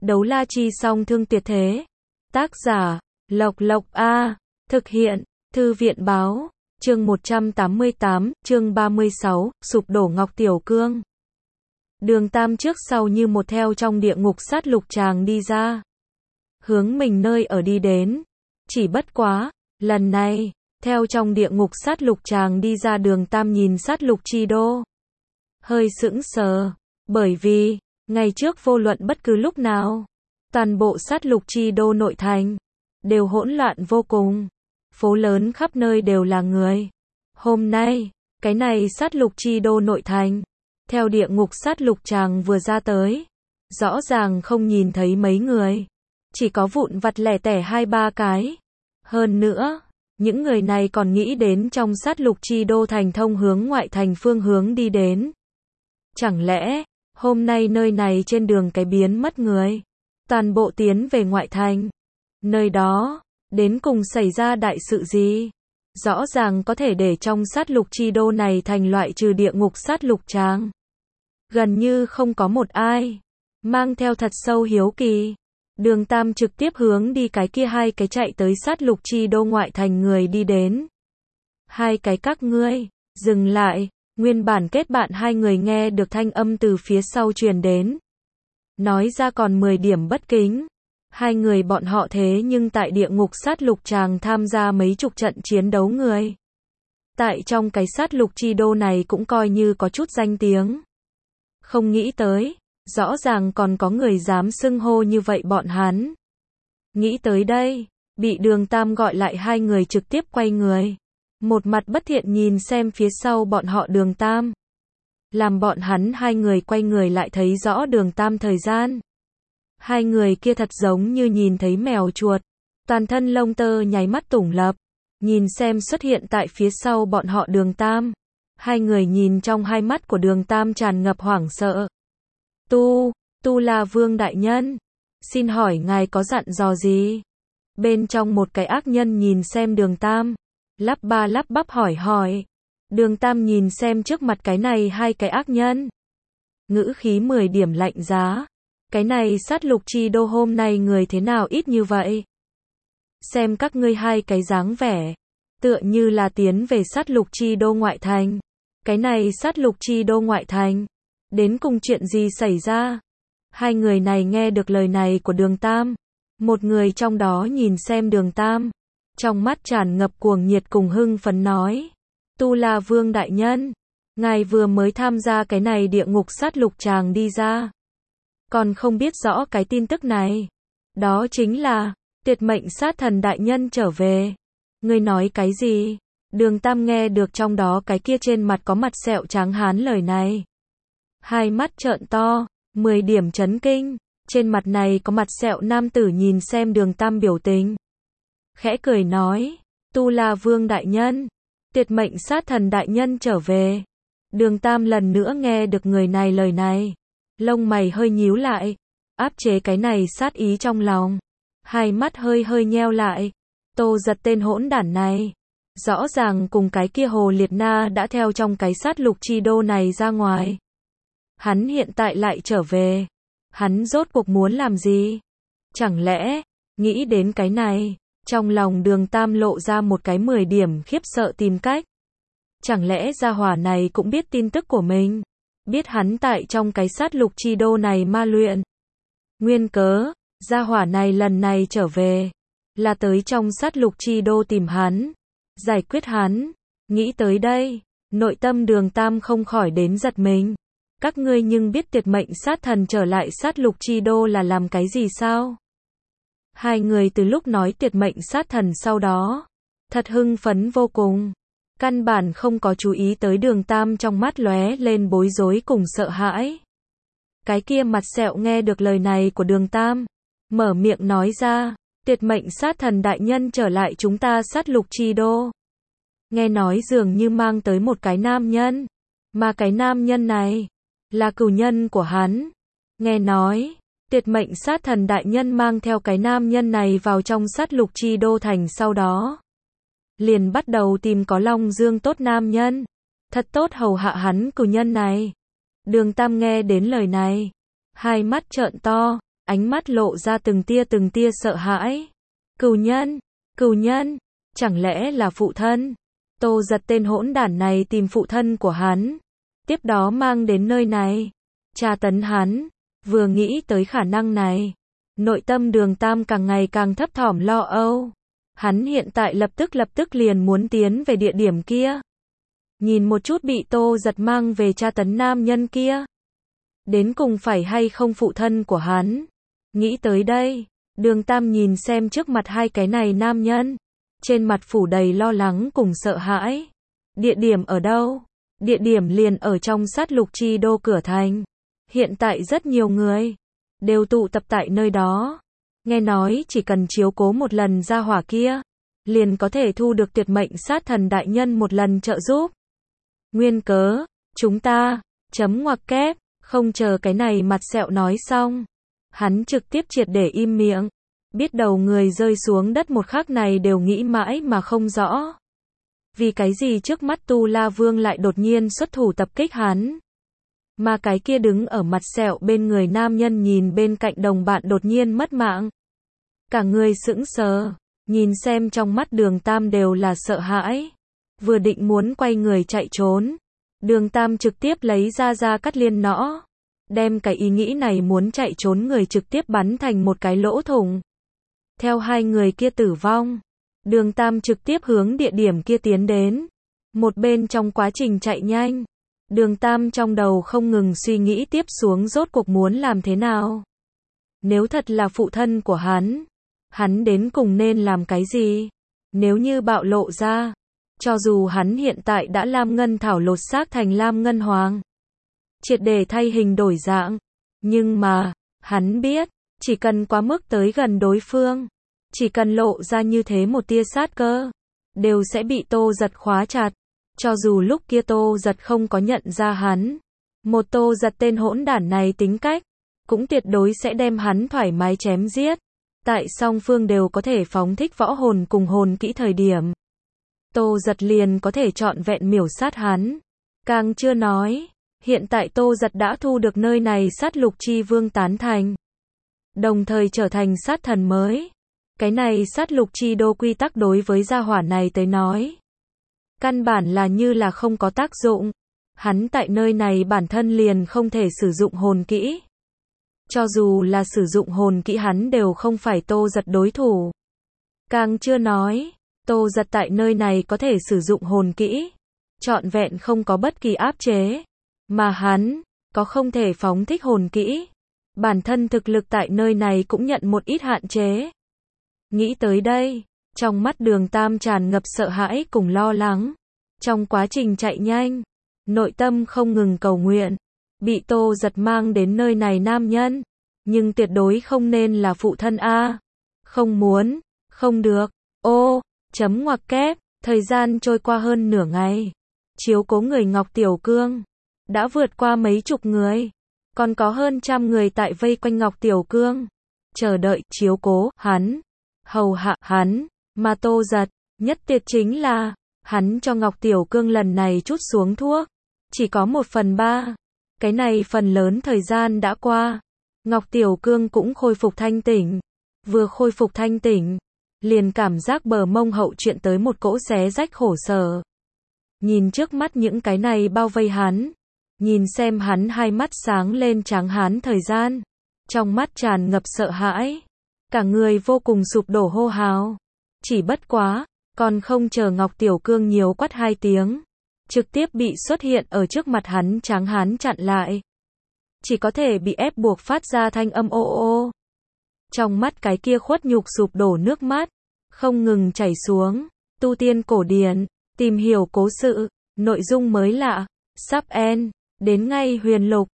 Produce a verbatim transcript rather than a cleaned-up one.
Đấu la chi song thương tuyệt thế. Tác giả, Lộc Lộc A. Thực hiện, Thư viện báo. Chương một trăm tám mươi tám, chương ba mươi sáu, sụp đổ Ngọc Tiểu Cương. Đường Tam trước sau như một theo trong địa ngục sát lục tràng đi ra. Hướng mình nơi ở đi đến. Chỉ bất quá, lần này, theo trong địa ngục sát lục tràng đi ra Đường Tam nhìn sát lục chi đô. Hơi sững sờ, bởi vì, ngày trước vô luận bất cứ lúc nào, toàn bộ sát lục chi đô nội thành, đều hỗn loạn vô cùng. Phố lớn khắp nơi đều là người. Hôm nay, cái này sát lục chi đô nội thành, theo địa ngục sát lục tràng vừa ra tới, rõ ràng không nhìn thấy mấy người. Chỉ có vụn vặt lẻ tẻ hai ba cái. Hơn nữa, những người này còn nghĩ đến trong sát lục chi đô thành thông hướng ngoại thành phương hướng đi đến. Chẳng lẽ, hôm nay nơi này trên đường cái biến mất người, toàn bộ tiến về ngoại thành. Nơi đó, đến cùng xảy ra đại sự gì? Rõ ràng có thể để trong sát lục chi đô này thành loại trừ địa ngục sát lục tràng. Gần như không có một ai. Mang theo thật sâu hiếu kỳ. Đường Tam trực tiếp hướng đi cái kia hai cái chạy tới sát lục chi đô ngoại thành người đi đến. Hai cái các ngươi, dừng lại. Nguyên bản kết bạn hai người nghe được thanh âm từ phía sau truyền đến. Nói ra còn mười điểm bất kính. Hai người bọn họ thế nhưng tại địa ngục sát lục tràng tham gia mấy chục trận chiến đấu người. Tại trong cái sát lục chi đô này cũng coi như có chút danh tiếng. Không nghĩ tới, rõ ràng còn có người dám xưng hô như vậy bọn hắn. Nghĩ tới đây, bị Đường Tam gọi lại hai người trực tiếp quay người. Một mặt bất thiện nhìn xem phía sau bọn họ Đường Tam. Làm bọn hắn hai người quay người lại thấy rõ Đường Tam thời gian. Hai người kia thật giống như nhìn thấy mèo chuột. Toàn thân lông tơ nháy mắt tủng lập. Nhìn xem xuất hiện tại phía sau bọn họ Đường Tam. Hai người nhìn trong hai mắt của Đường Tam tràn ngập hoảng sợ. Tu, Tu La Vương đại nhân. Xin hỏi ngài có dặn dò gì? Bên trong một cái ác nhân nhìn xem Đường Tam. Lắp ba lắp bắp hỏi hỏi. Đường Tam nhìn xem trước mặt cái này hai cái ác nhân. Ngữ khí mười điểm lạnh giá. Cái này sát lục chi đô hôm nay người thế nào ít như vậy? Xem các ngươi hai cái dáng vẻ. Tựa như là tiến về sát lục chi đô ngoại thành. Cái này sát lục chi đô ngoại thành. Đến cùng chuyện gì xảy ra? Hai người này nghe được lời này của Đường Tam. Một người trong đó nhìn xem Đường Tam. Trong mắt tràn ngập cuồng nhiệt cùng hưng phấn nói. Tu La Vương đại nhân. Ngài vừa mới tham gia cái này địa ngục sát lục tràng đi ra. Còn không biết rõ cái tin tức này. Đó chính là, tuyệt mệnh sát thần đại nhân trở về. Ngươi nói cái gì? Đường Tam nghe được trong đó cái kia trên mặt có mặt sẹo trắng hán lời này. Hai mắt trợn to, mười điểm chấn kinh. Trên mặt này có mặt sẹo nam tử nhìn xem Đường Tam biểu tình. Khẽ cười nói, Tu La Vương đại nhân, tuyệt mệnh sát thần đại nhân trở về. Đường Tam lần nữa nghe được người này lời này. Lông mày hơi nhíu lại, áp chế cái này sát ý trong lòng. Hai mắt hơi hơi nheo lại. Tô Giật tên hỗn đản này. Rõ ràng cùng cái kia Hồ Liệt Na đã theo trong cái sát lục chi đô này ra ngoài. Hắn hiện tại lại trở về. Hắn rốt cuộc muốn làm gì? Chẳng lẽ, nghĩ đến cái này, trong lòng Đường Tam lộ ra một cái mười điểm khiếp sợ tìm cách. Chẳng lẽ gia hỏa này cũng biết tin tức của mình? Biết hắn tại trong cái sát lục chi đô này ma luyện. Nguyên cớ, gia hỏa này lần này trở về, là tới trong sát lục chi đô tìm hắn, giải quyết hắn. Nghĩ tới đây, nội tâm Đường Tam không khỏi đến giật mình. Các ngươi nhưng biết tuyệt mệnh sát thần trở lại sát lục chi đô là làm cái gì sao? Hai người từ lúc nói tuyệt mệnh sát thần sau đó, thật hưng phấn vô cùng. Căn bản không có chú ý tới Đường Tam trong mắt lóe lên bối rối cùng sợ hãi. Cái kia mặt sẹo nghe được lời này của Đường Tam, mở miệng nói ra, tuyệt mệnh sát thần đại nhân trở lại chúng ta sát lục chi đô. Nghe nói dường như mang tới một cái nam nhân, mà cái nam nhân này, là cừu nhân của hắn. Nghe nói, tuyệt mệnh sát thần đại nhân mang theo cái nam nhân này vào trong sát lục chi đô thành sau đó. Liền bắt đầu tìm có long dương tốt nam nhân. Thật tốt hầu hạ hắn cừu nhân này. Đường Tam nghe đến lời này. Hai mắt trợn to. ánh mắt lộ ra từng tia từng tia sợ hãi. Cửu nhân, cửu nhân, chẳng lẽ là phụ thân? Tô Giật tên hỗn đản này tìm phụ thân của hắn, tiếp đó mang đến nơi này, tra tấn hắn. Vừa nghĩ tới khả năng này, nội tâm Đường Tam càng ngày càng thấp thỏm lo âu. Hắn hiện tại lập tức lập tức liền muốn tiến về địa điểm kia. Nhìn một chút bị Tô Giật mang về tra tấn nam nhân kia. Đến cùng phải hay không phụ thân của hắn. Nghĩ tới đây, Đường Tam nhìn xem trước mặt hai cái này nam nhân. Trên mặt phủ đầy lo lắng cùng sợ hãi. Địa điểm ở đâu? Địa điểm liền ở trong sát lục chi đô cửa thành. Hiện tại rất nhiều người đều tụ tập tại nơi đó. Nghe nói chỉ cần chiếu cố một lần gia hỏa kia, liền có thể thu được tuyệt mệnh sát thần đại nhân một lần trợ giúp. Nguyên cớ, chúng ta, chấm ngoặc kép, không chờ cái này mặt sẹo nói xong. Hắn trực tiếp triệt để im miệng. Biết đầu người rơi xuống đất một khắc này đều nghĩ mãi mà không rõ. Vì cái gì trước mắt Tu La Vương lại đột nhiên xuất thủ tập kích hắn. Mà cái kia đứng ở mặt sẹo bên người nam nhân nhìn bên cạnh đồng bạn đột nhiên mất mạng. Cả người sững sờ, nhìn xem trong mắt Đường Tam đều là sợ hãi. Vừa định muốn quay người chạy trốn. Đường Tam trực tiếp lấy ra ra cắt liên nõ. Đem cái ý nghĩ này muốn chạy trốn người trực tiếp bắn thành một cái lỗ thủng. Theo hai người kia tử vong, Đường Tam trực tiếp hướng địa điểm kia tiến đến. Một bên trong quá trình chạy nhanh, Đường Tam trong đầu không ngừng suy nghĩ tiếp xuống rốt cuộc muốn làm thế nào. Nếu thật là phụ thân của hắn, hắn đến cùng nên làm cái gì? Nếu như bạo lộ ra, cho dù hắn hiện tại đã Lam Ngân Thảo lột xác thành Lam Ngân Hoàng, triệt để thay hình đổi dạng, nhưng mà, hắn biết, chỉ cần quá mức tới gần đối phương, chỉ cần lộ ra như thế một tia sát cơ, đều sẽ bị Tô Giật khóa chặt. Cho dù lúc kia Tô Giật không có nhận ra hắn, một Tô Giật tên hỗn đản này tính cách, cũng tuyệt đối sẽ đem hắn thoải mái chém giết. Tại song phương đều có thể phóng thích võ hồn cùng hồn kỹ thời điểm, Tô Giật liền có thể trọn vẹn miểu sát hắn. Càng chưa nói, hiện tại Tô Giật đã thu được nơi này sát lục chi vương tán thành, đồng thời trở thành sát thần mới. Cái này sát lục chi đô quy tắc đối với gia hỏa này tới nói, căn bản là như là không có tác dụng. Hắn tại nơi này bản thân liền không thể sử dụng hồn kỹ. Cho dù là sử dụng hồn kỹ hắn đều không phải Tô Giật đối thủ. Càng chưa nói, Tô Giật tại nơi này có thể sử dụng hồn kỹ, trọn vẹn không có bất kỳ áp chế. Mà hắn, có không thể phóng thích hồn kỹ. Bản thân thực lực tại nơi này cũng nhận một ít hạn chế. Nghĩ tới đây, trong mắt Đường Tam tràn ngập sợ hãi cùng lo lắng. Trong quá trình chạy nhanh, nội tâm không ngừng cầu nguyện, bị Tô Giật mang đến nơi này nam nhân, nhưng tuyệt đối không nên là phụ thân a. Không muốn, không được. Ô, chấm ngoặc kép, thời gian trôi qua hơn nửa ngày. Chiếu cố người Ngọc Tiểu Cương đã vượt qua mấy chục người, còn có hơn trăm người tại vây quanh Ngọc Tiểu Cương, chờ đợi chiếu cố hắn, hầu hạ hắn. Mà Tô Giật, nhất tuyệt chính là, hắn cho Ngọc Tiểu Cương lần này chút xuống thuốc, chỉ có một phần ba. Cái này phần lớn thời gian đã qua, Ngọc Tiểu Cương cũng khôi phục thanh tỉnh. Vừa khôi phục thanh tỉnh, liền cảm giác bờ mông hậu chuyện tới một cỗ xé rách khổ sở. Nhìn trước mắt những cái này bao vây hắn, nhìn xem hắn hai mắt sáng lên tráng hán thời gian, trong mắt tràn ngập sợ hãi, cả người vô cùng sụp đổ hô hào. Chỉ bất quá, còn không chờ Ngọc Tiểu Cương nhiều quát hai tiếng, trực tiếp bị xuất hiện ở trước mặt hắn tráng hán chặn lại. Chỉ có thể bị ép buộc phát ra thanh âm ô ô. Trong mắt cái kia khuất nhục sụp đổ nước mắt, không ngừng chảy xuống. Tu tiên cổ điển, tìm hiểu cố sự, nội dung mới lạ, sắp end, đến ngay huyền lục.